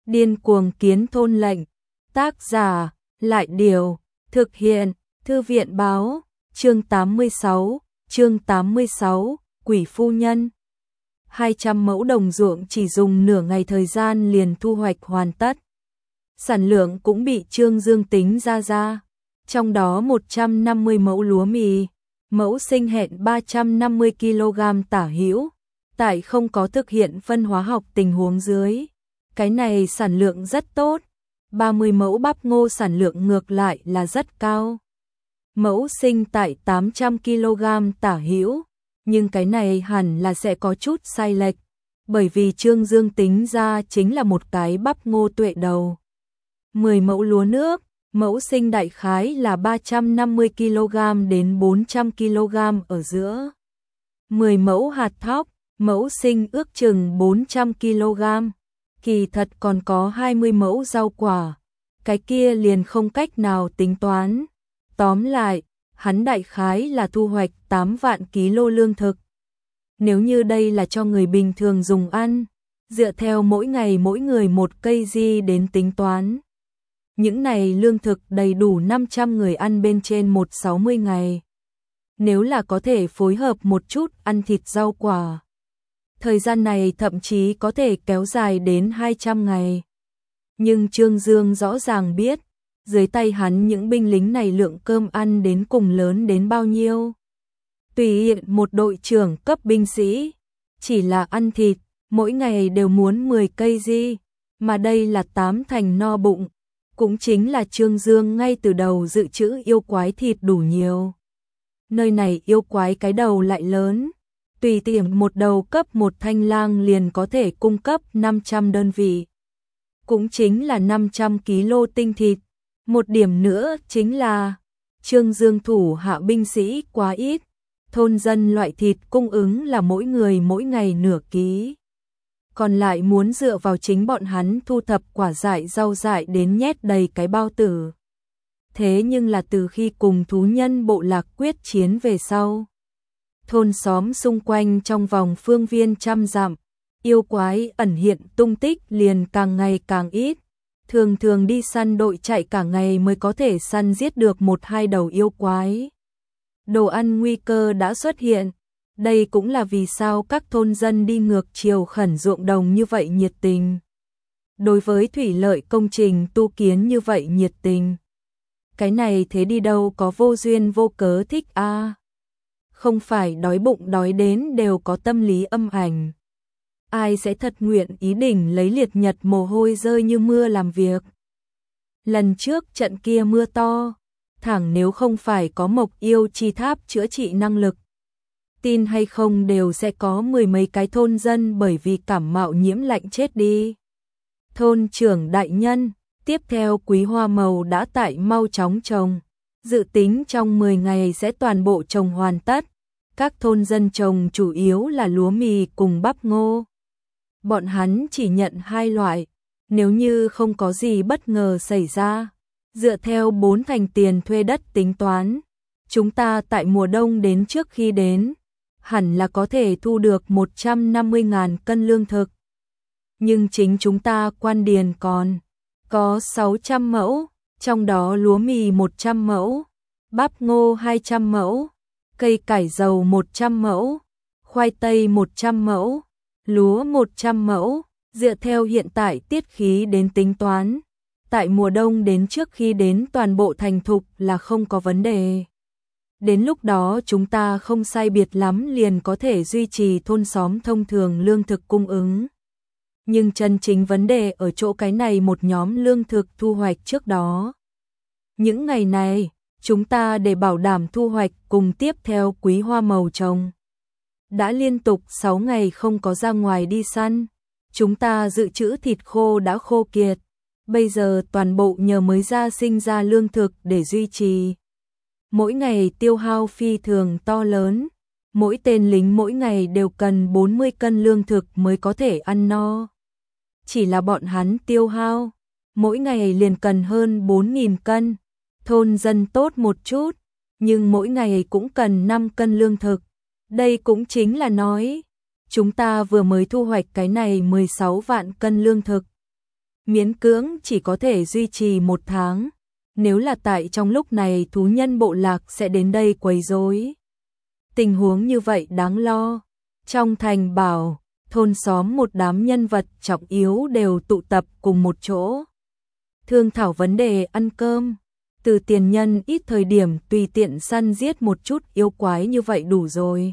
Điên cuồng kiến thôn lệnh. Tác giả, Lại Điều. Thực hiện, Thư viện báo. Chương 86, Quỷ phu nhân. 200 mẫu đồng ruộng chỉ dùng nửa ngày thời gian liền thu hoạch hoàn tất. Sản lượng cũng bị Trương Dương tính ra. Trong đó 150 mẫu lúa mì, mẫu sinh hẹn 350 kg tả hữu, tại không có thực hiện phân hóa học tình huống dưới. Cái này sản lượng rất tốt. 30 mẫu bắp ngô sản lượng ngược lại là rất cao. Mẫu sinh tại 800 kg tả hữu, nhưng cái này hẳn là sẽ có chút sai lệch, bởi vì Trương Dương tính ra chính là một cái bắp ngô tuệ đầu. 10 mẫu lúa nước, mẫu sinh đại khái là 350 kg đến 400 kg ở giữa. 10 mẫu hạt thóc, mẫu sinh ước chừng 400 kg. Kỳ thật còn có 20 mẫu rau quả, cái kia liền không cách nào tính toán. Tóm lại, hắn đại khái là thu hoạch 8 vạn kg lương thực. Nếu như đây là cho người bình thường dùng ăn, dựa theo mỗi ngày mỗi người một cây di đến tính toán, những này lương thực đầy đủ 500 người ăn bên trên 160 ngày. Nếu là có thể phối hợp một chút ăn thịt rau quả, thời gian này thậm chí có thể kéo dài đến 200 ngày. Nhưng Trương Dương rõ ràng biết, dưới tay hắn những binh lính này lượng cơm ăn đến cùng lớn đến bao nhiêu. Tùy hiện một đội trưởng cấp binh sĩ, chỉ là ăn thịt, mỗi ngày đều muốn 10 cây di, mà đây là 8 thành no bụng. Cũng chính là Trương Dương ngay từ đầu dự trữ yêu quái thịt đủ nhiều. Nơi này yêu quái cái đầu lại lớn, tùy tiện một đầu cấp một thanh lang liền có thể cung cấp 500 đơn vị. Cũng chính là 500 kg tinh thịt. Một điểm nữa chính là Trương Dương thủ hạ binh sĩ quá ít, thôn dân loại thịt cung ứng là mỗi người mỗi ngày nửa ký. Còn lại muốn dựa vào chính bọn hắn thu thập quả dại rau dại đến nhét đầy cái bao tử. Thế nhưng là từ khi cùng thú nhân bộ lạc quyết chiến về sau, thôn xóm xung quanh trong vòng phương viên trăm dặm, yêu quái ẩn hiện tung tích liền càng ngày càng ít. Thường thường đi săn đội chạy cả ngày mới có thể săn giết được 1-2 đầu yêu quái. Đồ ăn nguy cơ đã xuất hiện. Đây cũng là vì sao các thôn dân đi ngược chiều khẩn ruộng đồng như vậy nhiệt tình. Đối với thủy lợi công trình tu kiến như vậy nhiệt tình. Cái này thế đi đâu có vô duyên vô cớ thích a. Không phải đói bụng đói đến đều có tâm lý âm ảnh. Ai sẽ thật nguyện ý định lấy liệt nhật mồ hôi rơi như mưa làm việc. Lần trước trận kia mưa to, thẳng nếu không phải có Mộc Yêu Chi Tháp chữa trị năng lực, tin hay không đều sẽ có 10 mấy cái thôn dân bởi vì cảm mạo nhiễm lạnh chết đi. Thôn trưởng đại nhân, tiếp theo quý hoa màu đã tại mau chóng trồng, dự tính trong 10 ngày sẽ toàn bộ trồng hoàn tất. Các thôn dân trồng chủ yếu là lúa mì cùng bắp ngô. Bọn hắn chỉ nhận 2 loại, nếu như không có gì bất ngờ xảy ra, dựa theo 4 thành tiền thuê đất tính toán, chúng ta tại mùa đông đến trước khi đến, hẳn là có thể thu được 150.000 cân lương thực. Nhưng chính chúng ta quan điền còn có 600 mẫu, trong đó lúa mì 100 mẫu, bắp ngô 200 mẫu, cây cải dầu 100 mẫu, khoai tây 100 mẫu, lúa 100 mẫu, dựa theo hiện tại tiết khí đến tính toán, tại mùa đông đến trước khi đến toàn bộ thành thục là không có vấn đề. Đến lúc đó chúng ta không sai biệt lắm liền có thể duy trì thôn xóm thông thường lương thực cung ứng. Nhưng chân chính vấn đề ở chỗ cái này một nhóm lương thực thu hoạch trước đó. Những ngày này, chúng ta để bảo đảm thu hoạch cùng tiếp theo quý hoa màu trồng. Đã liên tục 6 ngày không có ra ngoài đi săn, chúng ta dự trữ thịt khô đã khô kiệt, bây giờ toàn bộ nhờ mới ra sinh ra lương thực để duy trì. Mỗi ngày tiêu hao phi thường to lớn, mỗi tên lính mỗi ngày đều cần 40 cân lương thực mới có thể ăn no. Chỉ là bọn hắn tiêu hao, mỗi ngày liền cần hơn 4.000 cân, thôn dân tốt một chút, nhưng mỗi ngày cũng cần 5 cân lương thực. Đây cũng chính là nói, chúng ta vừa mới thu hoạch cái này 16 vạn cân lương thực. miễn cưỡng chỉ có thể duy trì 1 tháng. Nếu là tại trong lúc này thú nhân bộ lạc sẽ đến đây quấy rối. Tình huống như vậy đáng lo. Trong thành bảo, thôn xóm một đám nhân vật trọng yếu đều tụ tập cùng một chỗ. Thương thảo vấn đề ăn cơm. Từ tiền nhân ít thời điểm tùy tiện săn giết một chút yêu quái như vậy đủ rồi.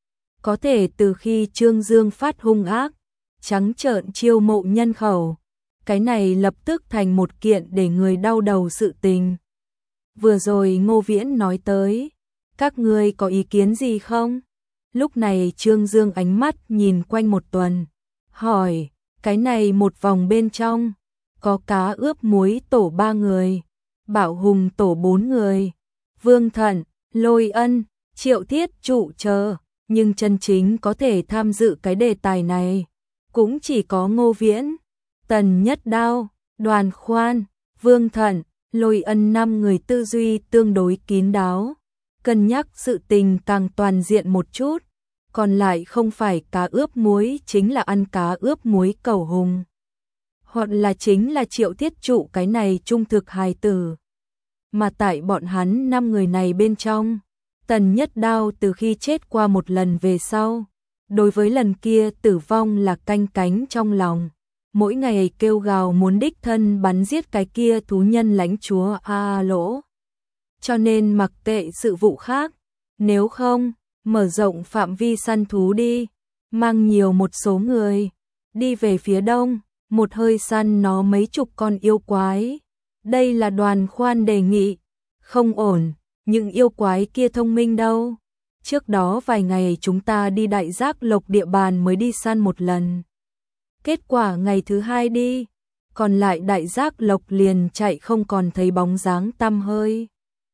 Có thể từ khi Trương Dương phát hung ác, trắng trợn chiêu mộ nhân khẩu, cái này lập tức thành một kiện để người đau đầu sự tình. Vừa rồi Ngô Viễn nói tới, các ngươi có ý kiến gì không? Lúc này Trương Dương ánh mắt nhìn quanh một tuần, hỏi, cái này một vòng bên trong, có cá ướp muối tổ 3 người, Bảo Hùng tổ 4 người, Vương Thận, Lôi Ân, Triệu Thiết trụ chờ, nhưng chân chính có thể tham dự cái đề tài này, cũng chỉ có Ngô Viễn, Tần Nhất Đao, Đoàn Khoan, Vương Thận, Lôi Ân 5 người tư duy tương đối kín đáo, cân nhắc sự tình càng toàn diện một chút, còn lại không phải cá ướp muối chính là ăn cá ướp muối Cẩu Hùng, hoặc là chính là Triệu Thiết trụ cái này trung thực hài tử. Mà tại bọn hắn 5 người này bên trong, Tần Nhất Đao từ khi chết qua một lần về sau, đối với lần kia tử vong là canh cánh trong lòng, mỗi ngày kêu gào muốn đích thân bắn giết cái kia thú nhân lãnh chúa A Lỗ. Cho nên mặc kệ sự vụ khác, nếu không, mở rộng phạm vi săn thú đi, mang nhiều một số người, đi về phía đông, một hơi săn nó mấy chục con yêu quái. Đây là Đoàn Khoan đề nghị, không ổn, những yêu quái kia thông minh đâu. Trước đó vài ngày chúng ta đi Đại Giác Lộc địa bàn mới đi săn một lần. Kết quả ngày thứ 2 đi, còn lại Đại Giác Lộc liền chạy không còn thấy bóng dáng tăm hơi.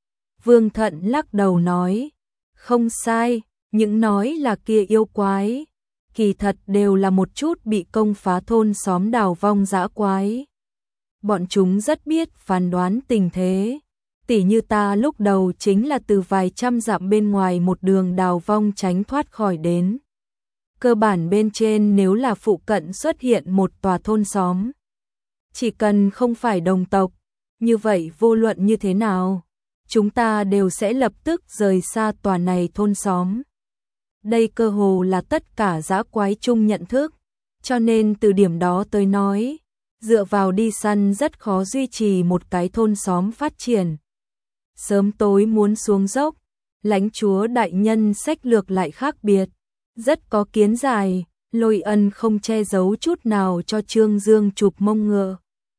Vương Thận lắc đầu nói, không sai, những nói là kia yêu quái, kỳ thật đều là một chút bị công phá thôn xóm đào vong dã quái. Bọn chúng rất biết phán đoán tình thế, tỉ như ta lúc đầu chính là từ vài trăm dặm bên ngoài một đường đào vong tránh thoát khỏi đến. Cơ bản bên trên nếu là phụ cận xuất hiện một tòa thôn xóm, chỉ cần không phải đồng tộc, như vậy vô luận như thế nào, chúng ta đều sẽ lập tức rời xa tòa này thôn xóm. Đây cơ hồ là tất cả dã quái chung nhận thức, cho nên từ điểm đó tới nói, dựa vào đi săn rất khó duy trì một cái thôn xóm phát triển. Sớm tối muốn xuống dốc, lãnh chúa đại nhân sách lược lại khác biệt, rất có kiến giải, Lôi Ân không che giấu chút nào cho Trương Dương chụp mông ngựa.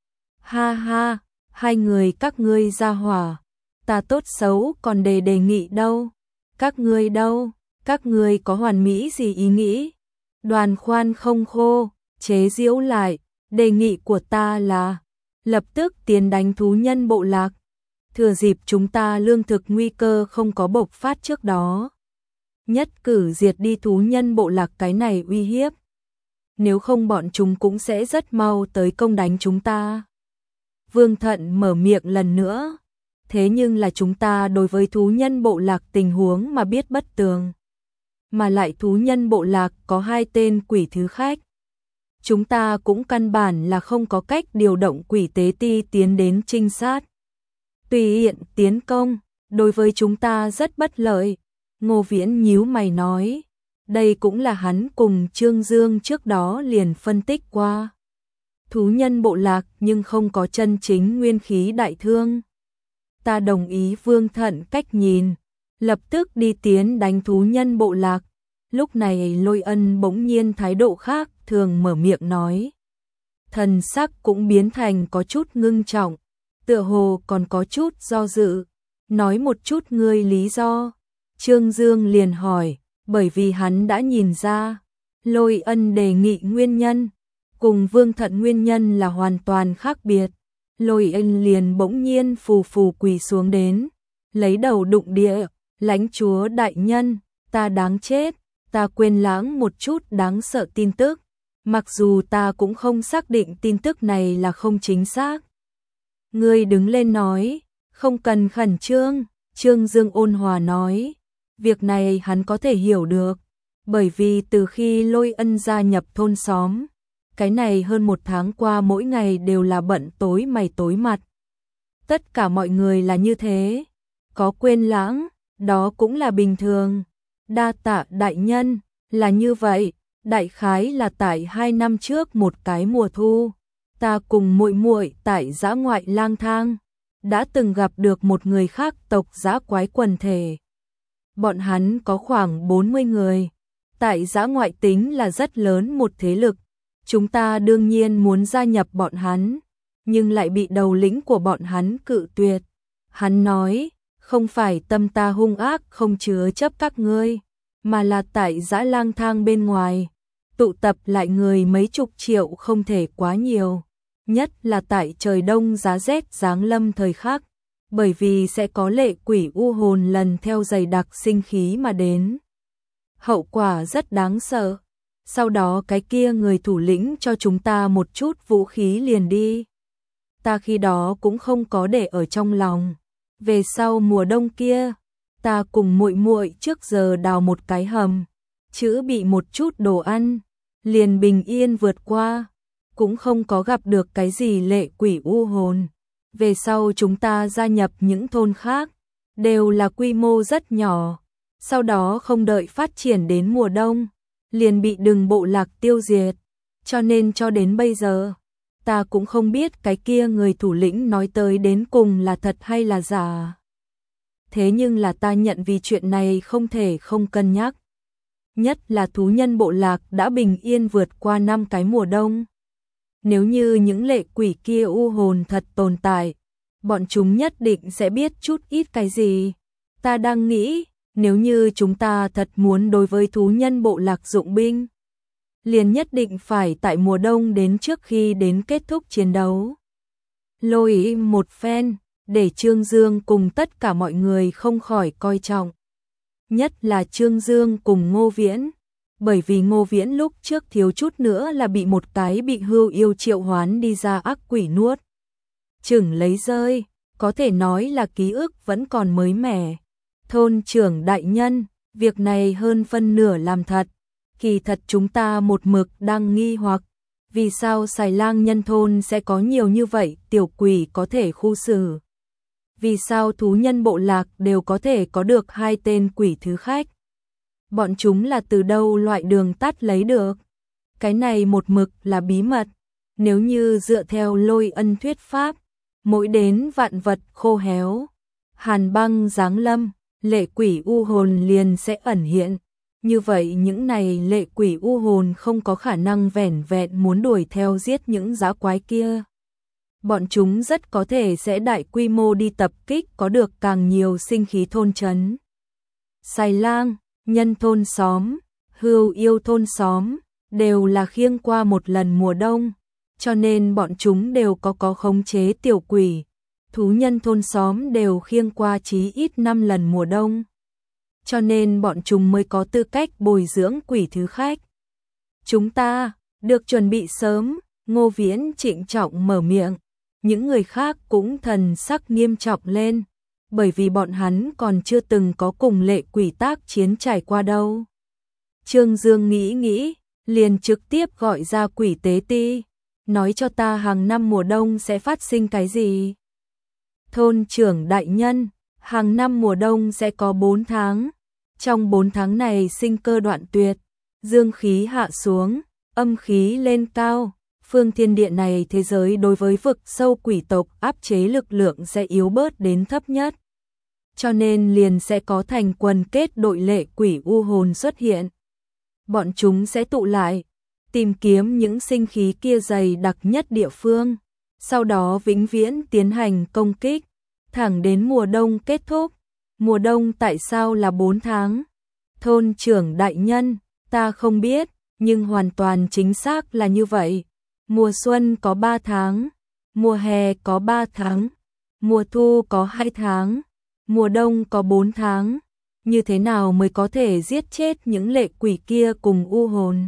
Ha ha, hai người các ngươi ra hỏa, ta tốt xấu còn đề nghị đâu, các ngươi đâu, các ngươi có hoàn mỹ gì ý nghĩ? Đoàn Khoan không khô, chế giễu lại, đề nghị của ta là lập tức tiến đánh thú nhân bộ lạc, thừa dịp chúng ta lương thực nguy cơ không có bộc phát trước đó, nhất cử diệt đi thú nhân bộ lạc cái này uy hiếp. Nếu không bọn chúng cũng sẽ rất mau tới công đánh chúng ta. Vương Thận mở miệng lần nữa, thế nhưng là chúng ta đối với thú nhân bộ lạc tình huống mà biết bất tường. Mà lại thú nhân bộ lạc có 2 tên quỷ thứ khách. Chúng ta cũng căn bản là không có cách điều động quỷ tế ti tiến đến trinh sát. Tùy tiện tiến công, đối với chúng ta rất bất lợi. Ngô Viễn nhíu mày nói, đây cũng là hắn cùng Trương Dương trước đó liền phân tích qua. Thú nhân bộ lạc nhưng không có chân chính nguyên khí đại thương. Ta đồng ý Vương Thận cách nhìn, lập tức đi tiến đánh thú nhân bộ lạc. Lúc này Lôi Ân bỗng nhiên thái độ khác thường mở miệng nói. Thần sắc cũng biến thành có chút ngưng trọng, tựa hồ còn có chút do dự, nói một chút ngươi lý do. Trương Dương liền hỏi, bởi vì hắn đã nhìn ra, Lôi Ân đề nghị nguyên nhân, cùng Vương Thận nguyên nhân là hoàn toàn khác biệt. Lôi Ân liền bỗng nhiên phù phù quỳ xuống đến, lấy đầu đụng địa, lãnh chúa đại nhân, ta đáng chết, ta quên lãng một chút đáng sợ tin tức, mặc dù ta cũng không xác định tin tức này là không chính xác. Ngươi đứng lên nói, không cần khẩn trương, Trương Dương ôn hòa nói, việc này hắn có thể hiểu được, bởi vì từ khi Lôi Ân gia nhập thôn xóm, cái này hơn 1 tháng qua mỗi ngày đều là bận tối mày tối mặt. Tất cả mọi người là như thế, có quên lãng, đó cũng là bình thường. Đa tạ đại nhân, là như vậy, đại khái là tại 2 năm trước một cái mùa thu, ta cùng muội muội tại dã ngoại lang thang, đã từng gặp được một người khác tộc dã quái quần thể. Bọn hắn có khoảng 40 người, tại dã ngoại tính là rất lớn một thế lực. Chúng ta đương nhiên muốn gia nhập bọn hắn, nhưng lại bị đầu lĩnh của bọn hắn cự tuyệt. Hắn nói, không phải tâm ta hung ác không chứa chấp các ngươi, mà là tại dã lang thang bên ngoài, tụ tập lại người mấy chục triệu không thể quá nhiều, nhất là tại trời đông giá rét giáng lâm thời khắc, bởi vì sẽ có lệ quỷ u hồn lần theo dày đặc sinh khí mà đến. Hậu quả rất đáng sợ. Sau đó cái kia người thủ lĩnh cho chúng ta một chút vũ khí liền đi. Ta khi đó cũng không có để ở trong lòng. Về sau mùa đông kia, ta cùng muội muội trước giờ đào một cái hầm, chữ bị một chút đồ ăn, liền bình yên vượt qua, cũng không có gặp được cái gì lệ quỷ u hồn. Về sau chúng ta gia nhập những thôn khác, đều là quy mô rất nhỏ, sau đó không đợi phát triển đến mùa đông, liền bị Đừng bộ lạc tiêu diệt, cho nên cho đến bây giờ, ta cũng không biết cái kia người thủ lĩnh nói tới đến cùng là thật hay là giả. Thế nhưng là ta nhận vì chuyện này không thể không cân nhắc. Nhất là thú nhân bộ lạc đã bình yên vượt qua 5 cái mùa đông. Nếu như những lệ quỷ kia u hồn thật tồn tại, bọn chúng nhất định sẽ biết chút ít cái gì. Ta đang nghĩ, nếu như chúng ta thật muốn đối với thú nhân bộ lạc dụng binh, liền nhất định phải tại mùa đông đến trước khi đến kết thúc chiến đấu. Lôi im một phen, để Trương Dương cùng tất cả mọi người không khỏi coi trọng. Nhất là Trương Dương cùng Ngô Viễn, bởi vì Ngô Viễn lúc trước thiếu chút nữa là bị một cái bị hưu yêu triệu hoán đi ra ác quỷ nuốt chửng lấy rơi, có thể nói là ký ức vẫn còn mới mẻ. Thôn trưởng đại nhân, việc này hơn phân nửa làm thật, kỳ thật chúng ta một mực đang nghi hoặc, vì sao Xài Lang nhân thôn sẽ có nhiều như vậy tiểu quỷ có thể khu xử. Vì sao thú nhân bộ lạc đều có thể có được 2 tên quỷ thứ khách. Bọn chúng là từ đâu loại đường tắt lấy được. Cái này một mực là bí mật, nếu như dựa theo Lôi Ân thuyết pháp, mỗi đến vạn vật khô héo, hàn băng giáng lâm, lệ quỷ u hồn liền sẽ ẩn hiện. Như vậy những này lệ quỷ u hồn không có khả năng vẻn vẹn muốn đuổi theo giết những dã quái kia. Bọn chúng rất có thể sẽ đại quy mô đi tập kích có được càng nhiều sinh khí thôn trấn. Xài Lang, nhân thôn xóm, hưu yêu thôn xóm, đều là khiêng qua một lần mùa đông, cho nên bọn chúng đều có khống chế tiểu quỷ. Thú nhân thôn xóm đều khiêng qua chí ít 5 lần mùa đông, cho nên bọn chúng mới có tư cách bồi dưỡng quỷ thứ khách. Chúng ta được chuẩn bị sớm, Ngô Viễn trịnh trọng mở miệng, những người khác cũng thần sắc nghiêm trọng lên, bởi vì bọn hắn còn chưa từng có cùng lệ quỷ tác chiến trải qua đâu. Trương Dương nghĩ, liền trực tiếp gọi ra quỷ tế ti, nói cho ta hàng năm mùa đông sẽ phát sinh cái gì. Thôn trưởng đại nhân, hàng năm mùa đông sẽ có 4 tháng, trong 4 tháng này sinh cơ đoạn tuyệt, dương khí hạ xuống, âm khí lên cao, phương thiên địa này thế giới đối với vực sâu quỷ tộc áp chế lực lượng sẽ yếu bớt đến thấp nhất. Cho nên liền sẽ có thành quần kết đội lệ quỷ u hồn xuất hiện. Bọn chúng sẽ tụ lại, tìm kiếm những sinh khí kia dày đặc nhất địa phương, sau đó vĩnh viễn tiến hành công kích, thẳng đến mùa đông kết thúc. Mùa đông tại sao là 4 tháng? Thôn trưởng đại nhân, ta không biết, nhưng hoàn toàn chính xác là như vậy. Mùa xuân có 3 tháng, mùa hè có 3 tháng, mùa thu có 2 tháng, mùa đông có 4 tháng. Như thế nào mới có thể giết chết những lệ quỷ kia cùng u hồn?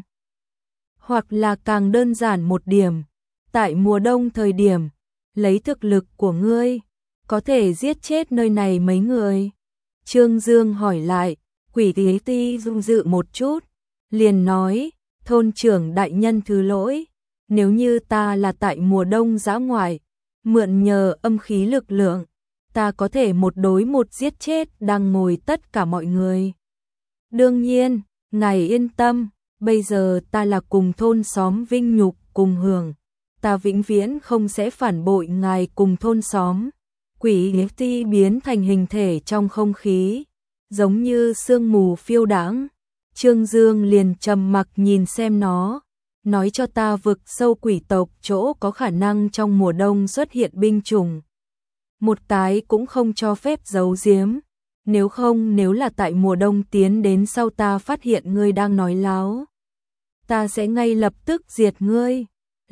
Hoặc là càng đơn giản một điểm, tại mùa đông thời điểm, lấy thực lực của ngươi, có thể giết chết nơi này mấy người? Trương Dương hỏi lại, quỷ tế ti rung dự một chút, liền nói, thôn trưởng đại nhân thứ lỗi, nếu như ta là tại mùa đông dã ngoại, mượn nhờ âm khí lực lượng, ta có thể một đối một giết chết đang ngồi tất cả mọi người. Đương nhiên, ngài yên tâm, bây giờ ta là cùng thôn xóm vinh nhục cùng hưởng, ta vĩnh viễn không sẽ phản bội ngài cùng thôn xóm. Quỷ ti biến thành hình thể trong không khí, giống như sương mù phiêu đãng. Trương Dương liền trầm mặc nhìn xem nó, nói cho ta vực sâu quỷ tộc chỗ có khả năng trong mùa đông xuất hiện binh chủng. Một cái cũng không cho phép giấu giếm, nếu không nếu là tại mùa đông tiến đến sau ta phát hiện ngươi đang nói láo, ta sẽ ngay lập tức diệt ngươi.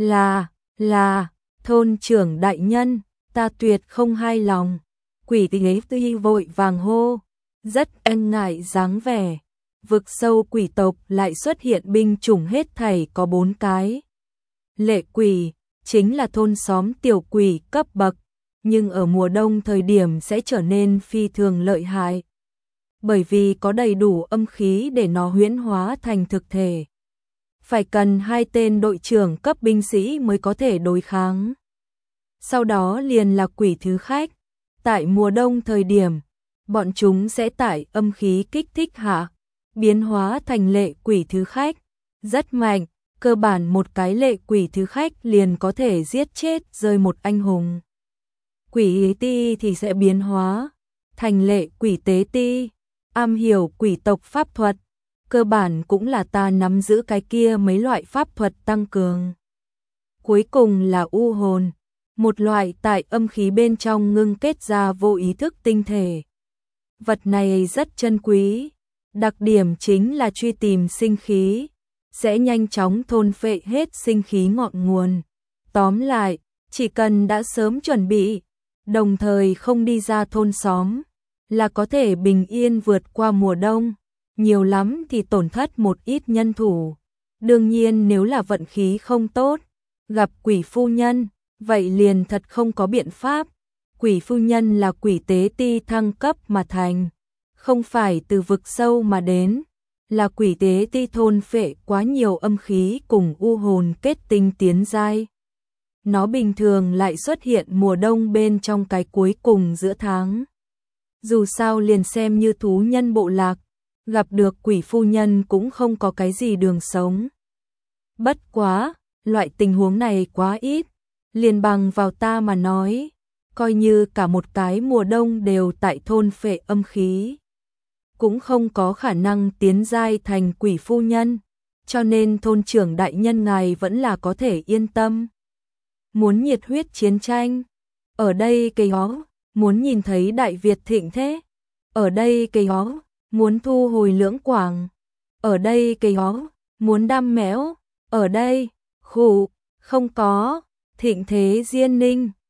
Là, thôn trưởng đại nhân, ta tuyệt không hài lòng. Quỷ ti vội vàng hô, rất e ngại dáng vẻ. Vực sâu quỷ tộc lại xuất hiện binh chủng hết thảy có 4 cái. Lệ quỷ, chính là thôn xóm tiểu quỷ cấp bậc, nhưng ở mùa đông thời điểm sẽ trở nên phi thường lợi hại. Bởi vì có đầy đủ âm khí để nó huyễn hóa thành thực thể. Phải cần 2 tên đội trưởng cấp binh sĩ mới có thể đối kháng. Sau đó liền là quỷ thứ khách. Tại mùa đông thời điểm, bọn chúng sẽ tải âm khí kích thích hạ, biến hóa thành lệ quỷ thứ khách. Rất mạnh, cơ bản một cái lệ quỷ thứ khách liền có thể giết chết rơi một anh hùng. Quỷ ti thì sẽ biến hóa thành lệ quỷ tế ti, am hiểu quỷ tộc pháp thuật. Cơ bản cũng là ta nắm giữ cái kia mấy loại pháp thuật tăng cường. Cuối cùng là u hồn, một loại tại âm khí bên trong ngưng kết ra vô ý thức tinh thể. Vật này rất chân quý, đặc điểm chính là truy tìm sinh khí, sẽ nhanh chóng thôn phệ hết sinh khí ngọn nguồn. Tóm lại, chỉ cần đã sớm chuẩn bị, đồng thời không đi ra thôn xóm, là có thể bình yên vượt qua mùa đông. Nhiều lắm thì tổn thất một ít nhân thủ. Đương nhiên nếu là vận khí không tốt, gặp quỷ phu nhân, vậy liền thật không có biện pháp. Quỷ phu nhân là quỷ tế ti thăng cấp mà thành, không phải từ vực sâu mà đến, là quỷ tế ti thôn phệ quá nhiều âm khí cùng u hồn kết tinh tiến giai. Nó bình thường lại xuất hiện mùa đông bên trong cái cuối cùng giữa tháng. Dù sao liền xem như thú nhân bộ lạc, gặp được quỷ phu nhân cũng không có cái gì đường sống. Bất quá, loại tình huống này quá ít, liền bằng vào ta mà nói, coi như cả một cái mùa đông đều tại thôn phệ âm khí, cũng không có khả năng tiến giai thành quỷ phu nhân, cho nên thôn trưởng đại nhân ngài vẫn là có thể yên tâm. Muốn nhiệt huyết chiến tranh, ở đây cây ó, muốn nhìn thấy Đại Việt thịnh thế, ở đây cây ó, muốn thu hồi Lưỡng Quảng, ở đây cây ó, muốn đam mẽo, ở đây, khụ, không có, thịnh thế Diên Ninh.